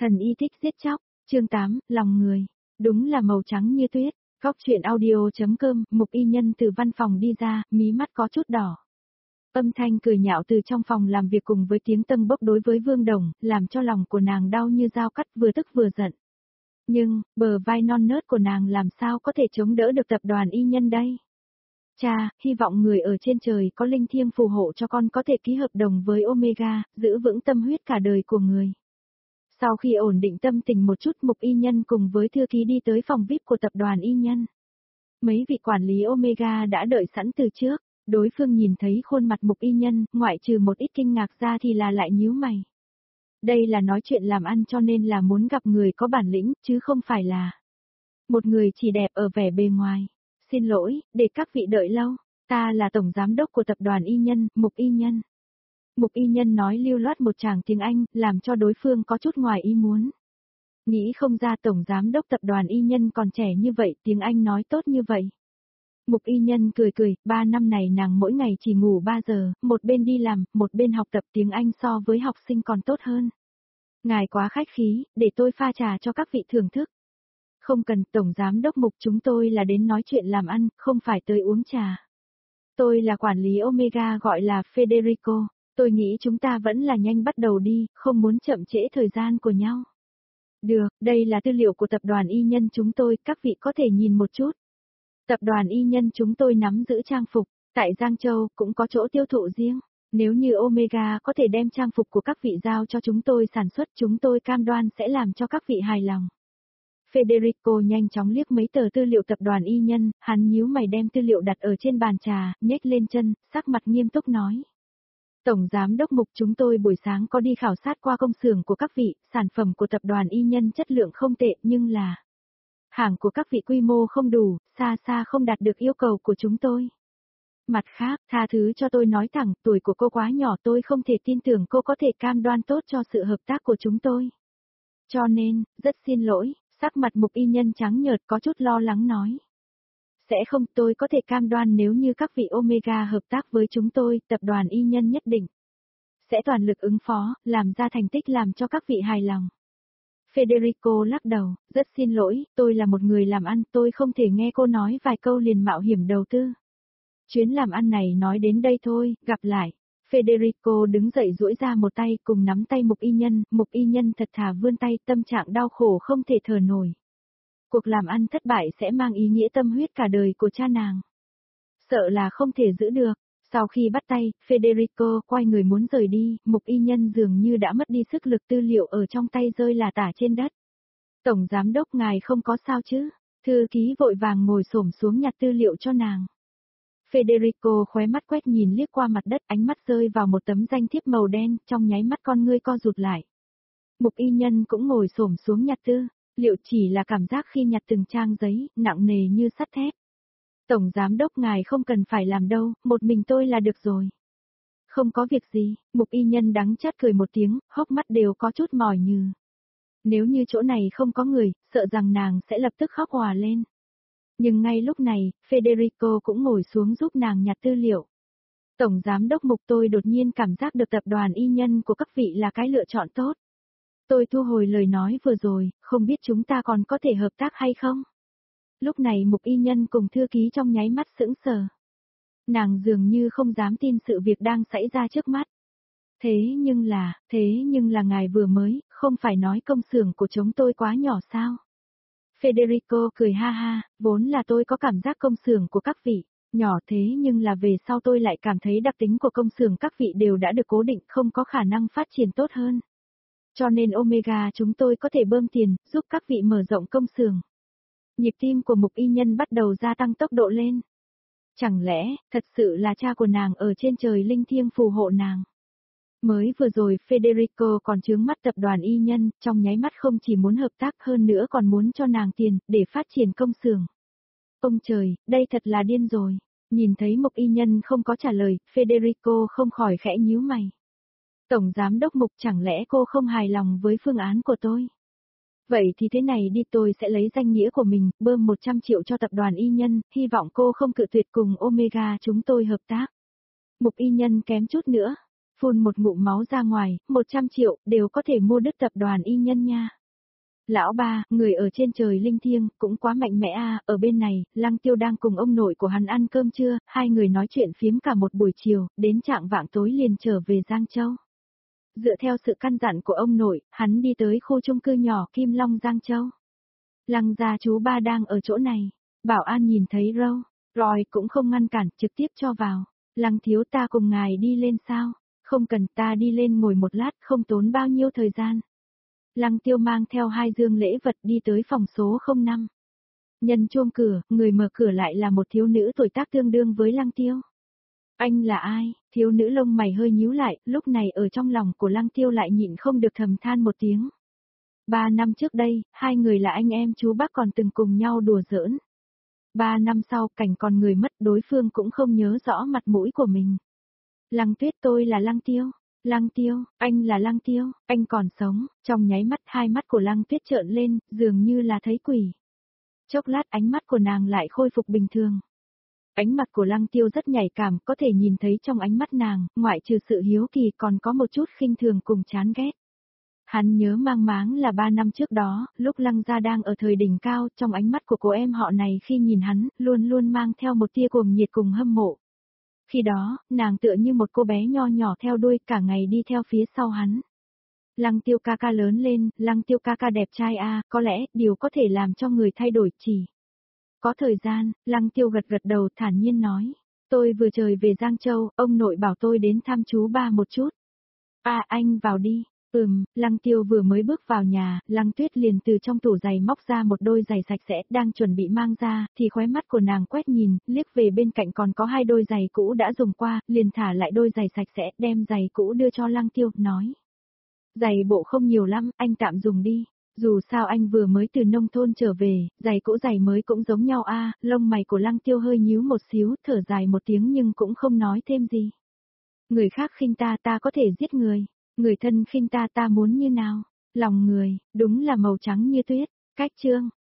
Thần y thích giết chóc, chương 8, lòng người. Đúng là màu trắng như tuyết. Góc truyện audio.com, Mục Y Nhân từ văn phòng đi ra, mí mắt có chút đỏ. Âm thanh cười nhạo từ trong phòng làm việc cùng với tiếng tâng bốc đối với Vương Đồng, làm cho lòng của nàng đau như dao cắt, vừa tức vừa giận. Nhưng, bờ vai non nớt của nàng làm sao có thể chống đỡ được tập đoàn Y Nhân đây? Cha, hy vọng người ở trên trời có linh thiêng phù hộ cho con có thể ký hợp đồng với Omega, giữ vững tâm huyết cả đời của người. Sau khi ổn định tâm tình một chút, Mục Y Nhân cùng với thư ký đi tới phòng VIP của tập đoàn Y Nhân. Mấy vị quản lý Omega đã đợi sẵn từ trước, đối phương nhìn thấy khuôn mặt Mục Y Nhân, ngoại trừ một ít kinh ngạc ra thì là lại nhíu mày. Đây là nói chuyện làm ăn cho nên là muốn gặp người có bản lĩnh, chứ không phải là một người chỉ đẹp ở vẻ bề ngoài. Xin lỗi, để các vị đợi lâu, ta là tổng giám đốc của tập đoàn Y Nhân, Mục Y Nhân. Mục Y Nhân nói lưu loát một tràng tiếng Anh, làm cho đối phương có chút ngoài ý muốn. Nghĩ không ra tổng giám đốc tập đoàn Y Nhân còn trẻ như vậy, tiếng Anh nói tốt như vậy. Mục Y Nhân cười cười, 3 năm này nàng mỗi ngày chỉ ngủ 3 giờ, một bên đi làm, một bên học tập tiếng Anh so với học sinh còn tốt hơn. Ngài quá khách khí, để tôi pha trà cho các vị thưởng thức. Không cần, tổng giám đốc Mục, chúng tôi là đến nói chuyện làm ăn, không phải tới uống trà. Tôi là quản lý Omega, gọi là Federico. Tôi nghĩ chúng ta vẫn là nhanh bắt đầu đi, không muốn chậm trễ thời gian của nhau. Được, đây là tư liệu của tập đoàn Y Nhân chúng tôi, các vị có thể nhìn một chút. Tập đoàn Y Nhân chúng tôi nắm giữ trang phục, tại Giang Châu cũng có chỗ tiêu thụ riêng. Nếu như Omega có thể đem trang phục của các vị giao cho chúng tôi sản xuất, chúng tôi cam đoan sẽ làm cho các vị hài lòng. Federico nhanh chóng liếc mấy tờ tư liệu tập đoàn Y Nhân, hắn nhíu mày đem tư liệu đặt ở trên bàn trà, nhếch lên chân, sắc mặt nghiêm túc nói. Tổng giám đốc Mục, chúng tôi buổi sáng có đi khảo sát qua công xưởng của các vị, sản phẩm của tập đoàn Y Nhân chất lượng không tệ nhưng là hàng của các vị quy mô không đủ, xa xa không đạt được yêu cầu của chúng tôi. Mặt khác, tha thứ cho tôi nói thẳng, tuổi của cô quá nhỏ, tôi không thể tin tưởng cô có thể cam đoan tốt cho sự hợp tác của chúng tôi. Cho nên, rất xin lỗi, sắc mặt Mục Y Nhân trắng nhợt có chút lo lắng nói. Sẽ không, tôi có thể cam đoan nếu như các vị Omega hợp tác với chúng tôi, tập đoàn Y Nhân nhất định sẽ toàn lực ứng phó, làm ra thành tích làm cho các vị hài lòng. Federico lắc đầu, rất xin lỗi, tôi là một người làm ăn, tôi không thể nghe cô nói vài câu liền mạo hiểm đầu tư. Chuyến làm ăn này nói đến đây thôi, gặp lại. Federico đứng dậy duỗi ra một tay cùng nắm tay Mục Y Nhân thật thà vươn tay, tâm trạng đau khổ không thể thở nổi. Cuộc làm ăn thất bại sẽ mang ý nghĩa tâm huyết cả đời của cha nàng. Sợ là không thể giữ được. Sau khi bắt tay, Federico quay người muốn rời đi, Mục Y Nhân dường như đã mất đi sức lực, tư liệu ở trong tay rơi lả tả trên đất. Tổng giám đốc, ngài không có sao chứ? Thư ký vội vàng ngồi xổm xuống nhặt tư liệu cho nàng. Federico khóe mắt quét nhìn liếc qua mặt đất, ánh mắt rơi vào một tấm danh thiếp màu đen, trong nháy mắt con ngươi co rụt lại. Mục Y Nhân cũng ngồi xổm xuống nhặt tư liệu, chỉ là cảm giác khi nhặt từng trang giấy, nặng nề như sắt thép. Tổng giám đốc, ngài không cần phải làm đâu, một mình tôi là được rồi. Không có việc gì, Mục Y Nhân đắng chát cười một tiếng, hốc mắt đều có chút mỏi nhừ. Nếu như chỗ này không có người, sợ rằng nàng sẽ lập tức khóc òa lên. Nhưng ngay lúc này, Federico cũng ngồi xuống giúp nàng nhặt tư liệu. Tổng giám đốc Mục, tôi đột nhiên cảm giác được tập đoàn Y Nhân của các vị là cái lựa chọn tốt. Tôi thu hồi lời nói vừa rồi, không biết chúng ta còn có thể hợp tác hay không? Lúc này Mục Y Nhân cùng thư ký trong nháy mắt sững sờ. Nàng dường như không dám tin sự việc đang xảy ra trước mắt. Thế nhưng là ngài vừa mới, không phải nói công xưởng của chúng tôi quá nhỏ sao? Federico cười ha ha, vốn là tôi có cảm giác công xưởng của các vị nhỏ, thế nhưng là về sau tôi lại cảm thấy đặc tính của công xưởng các vị đều đã được cố định, không có khả năng phát triển tốt hơn. Cho nên Omega chúng tôi có thể bơm tiền, giúp các vị mở rộng công xưởng. Nhịp tim của Mục Y Nhân bắt đầu gia tăng tốc độ lên. Chẳng lẽ, thật sự là cha của nàng ở trên trời linh thiêng phù hộ nàng? Mới vừa rồi Federico còn chướng mắt tập đoàn Y Nhân, trong nháy mắt không chỉ muốn hợp tác hơn nữa còn muốn cho nàng tiền, để phát triển công xưởng. Ông trời, đây thật là điên rồi. Nhìn thấy Mục Y Nhân không có trả lời, Federico không khỏi khẽ nhíu mày. Tổng giám đốc Mục, chẳng lẽ cô không hài lòng với phương án của tôi? Vậy thì thế này đi, tôi sẽ lấy danh nghĩa của mình, bơm 100 triệu cho tập đoàn Y Nhân, hy vọng cô không cự tuyệt cùng Omega chúng tôi hợp tác. Mục Y Nhân kém chút nữa phun một ngụm máu ra ngoài, 100 triệu, đều có thể mua đứt tập đoàn y nhân nha. Lão ba, người ở trên trời linh thiêng, cũng quá mạnh mẽ a. Ở bên này, Lăng Tiêu đang cùng ông nội của hắn ăn cơm trưa, hai người nói chuyện phiếm cả một buổi chiều, đến trạng vạng tối liền trở về Giang Châu. Dựa theo sự căn dặn của ông nội, hắn đi tới khu chung cư nhỏ Kim Long Giang Châu. Lăng gia chú ba đang ở chỗ này, bảo an nhìn thấy rồi cũng không ngăn cản, trực tiếp cho vào. Lăng thiếu, ta cùng ngài đi lên sao? Không cần, ta đi lên ngồi một lát, không tốn bao nhiêu thời gian. Lăng Tiêu mang theo 2 dương lễ vật đi tới phòng số 05. Nhân chuông cửa, người mở cửa lại là một thiếu nữ tuổi tác tương đương với Lăng Tiêu. Anh là ai? Thiếu nữ lông mày hơi nhíu lại, lúc này ở trong lòng của Lăng Tiêu lại nhịn không được thầm than một tiếng. 3 năm trước đây, hai người là anh em chú bác còn từng cùng nhau đùa giỡn. 3 năm sau, cảnh còn người mất, đối phương cũng không nhớ rõ mặt mũi của mình. Lăng Tuyết, tôi là Lăng Tiêu. Lăng Tiêu, anh là Lăng Tiêu, anh còn sống. Trong nháy mắt, hai mắt của Lăng Tuyết trợn lên, dường như là thấy quỷ. Chốc lát ánh mắt của nàng lại khôi phục bình thường. Ánh mắt của Lăng Tiêu rất nhạy cảm, có thể nhìn thấy trong ánh mắt nàng, ngoại trừ sự hiếu kỳ còn có một chút khinh thường cùng chán ghét. Hắn nhớ mang máng là 3 năm trước đó, lúc Lăng gia đang ở thời đỉnh cao, trong ánh mắt của cô em họ này khi nhìn hắn, luôn luôn mang theo một tia cuồng nhiệt cùng hâm mộ. Khi đó, nàng tựa như một cô bé nho nhỏ theo đuôi cả ngày đi theo phía sau hắn. Lăng Tiêu ca ca lớn lên, Lăng Tiêu ca ca đẹp trai a, có lẽ điều có thể làm cho người thay đổi chỉ. Có thời gian, Lăng Tiêu gật gật đầu thản nhiên nói. Tôi vừa trời về Giang Châu, ông nội bảo tôi đến thăm chú ba một chút. Anh vào đi. Lăng Tiêu vừa mới bước vào nhà, Lăng Tuyết liền từ trong tủ giày móc ra một đôi giày sạch sẽ, đang chuẩn bị mang ra, thì khóe mắt của nàng quét nhìn, liếc về bên cạnh còn có 2 đôi giày cũ đã dùng qua, liền thả lại đôi giày sạch sẽ, đem giày cũ đưa cho Lăng Tiêu, nói. Giày bộ không nhiều lắm, anh tạm dùng đi. Dù sao anh vừa mới từ nông thôn trở về, giày cũ giày mới cũng giống nhau a. Lông mày của Lăng Tiêu hơi nhíu một xíu, thở dài một tiếng nhưng cũng không nói thêm gì. Người khác khinh ta, ta có thể giết người. Người thân khinh ta, ta muốn như nào? Lòng người, đúng là màu trắng như tuyết. Cách chương.